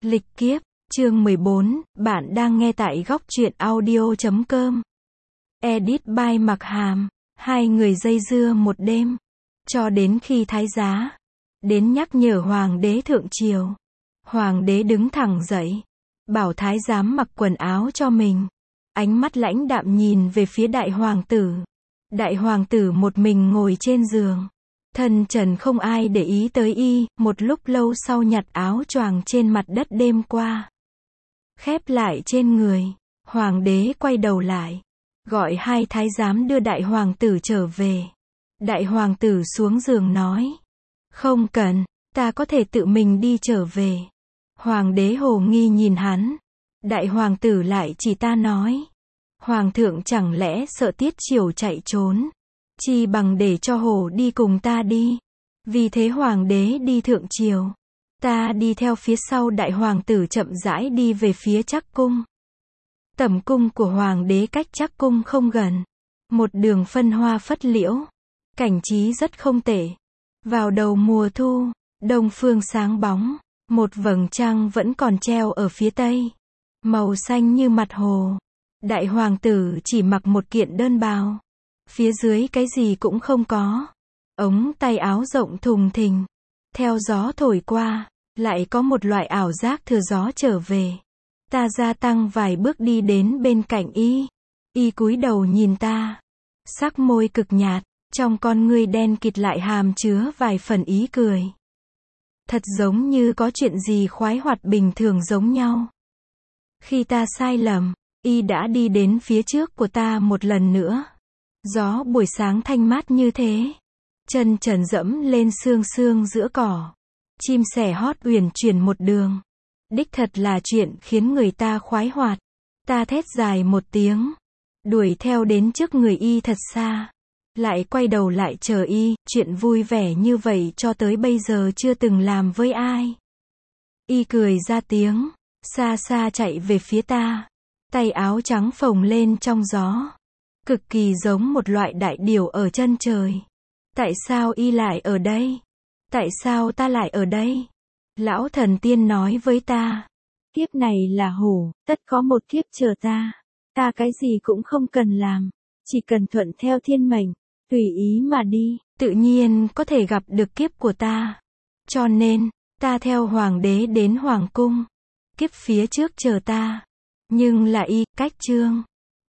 Lịch kiếp, chương 14, bạn đang nghe tại góc truyện audio.com. Edit by Mặc Hàm. Hai người dây dưa một đêm, cho đến khi thái giá đến nhắc nhở hoàng đế thượng triều. Hoàng đế đứng thẳng dậy, bảo thái giám mặc quần áo cho mình. Ánh mắt lãnh đạm nhìn về phía đại hoàng tử. Đại hoàng tử một mình ngồi trên giường. Thân trần không ai để ý tới y, một lúc lâu sau nhặt áo choàng trên mặt đất đêm qua, khép lại trên người. Hoàng đế quay đầu lại, gọi hai thái giám đưa đại hoàng tử trở về. Đại hoàng tử xuống giường nói, không cần, ta có thể tự mình đi trở về. Hoàng đế hồ nghi nhìn hắn. Đại hoàng tử lại chỉ ta nói, hoàng thượng chẳng lẽ sợ Tiết Triều chạy trốn, chi bằng để cho hổ đi cùng ta đi. Vì thế hoàng đế đi thượng triều, ta đi theo phía sau. Đại hoàng tử chậm rãi đi về phía Trắc cung. Tẩm cung của hoàng đế cách Trắc cung không gần, một đường phân hoa phất liễu, cảnh trí rất không tệ. Vào đầu mùa thu, đông phương sáng bóng, một vầng trăng vẫn còn treo ở phía tây, màu xanh như mặt hồ. Đại hoàng tử chỉ mặc một kiện đơn bào, phía dưới cái gì cũng không có. Ống tay áo rộng thùng thình, theo gió thổi qua, lại có một loại ảo giác thừa gió trở về. Ta gia tăng vài bước đi đến bên cạnh y. Y cúi đầu nhìn ta, sắc môi cực nhạt, trong con ngươi đen kịt lại hàm chứa vài phần ý cười. Thật giống như có chuyện gì khoái hoạt bình thường giống nhau. Khi ta sai lầm, y đã đi đến phía trước của ta một lần nữa. Gió buổi sáng thanh mát như thế, chân trần dẫm lên sương sương giữa cỏ, chim sẻ hót uyển chuyển một đường. Đích thật là chuyện khiến người ta khoái hoạt. Ta thét dài một tiếng, đuổi theo đến trước người y thật xa, lại quay đầu lại chờ y. Chuyện vui vẻ như vậy cho tới bây giờ chưa từng làm với ai. Y cười ra tiếng, xa xa chạy về phía ta, tay áo trắng phồng lên trong gió, cực kỳ giống một loại đại điểu ở chân trời. Tại sao y lại ở đây? Tại sao ta lại ở đây? Lão thần tiên nói với ta, kiếp này là hổ, tất có một kiếp chờ ta. Ta cái gì cũng không cần làm, chỉ cần thuận theo thiên mệnh, tùy ý mà đi, tự nhiên có thể gặp được kiếp của ta. Cho nên, ta theo hoàng đế đến hoàng cung. Kiếp phía trước chờ ta, nhưng là y. Cách chương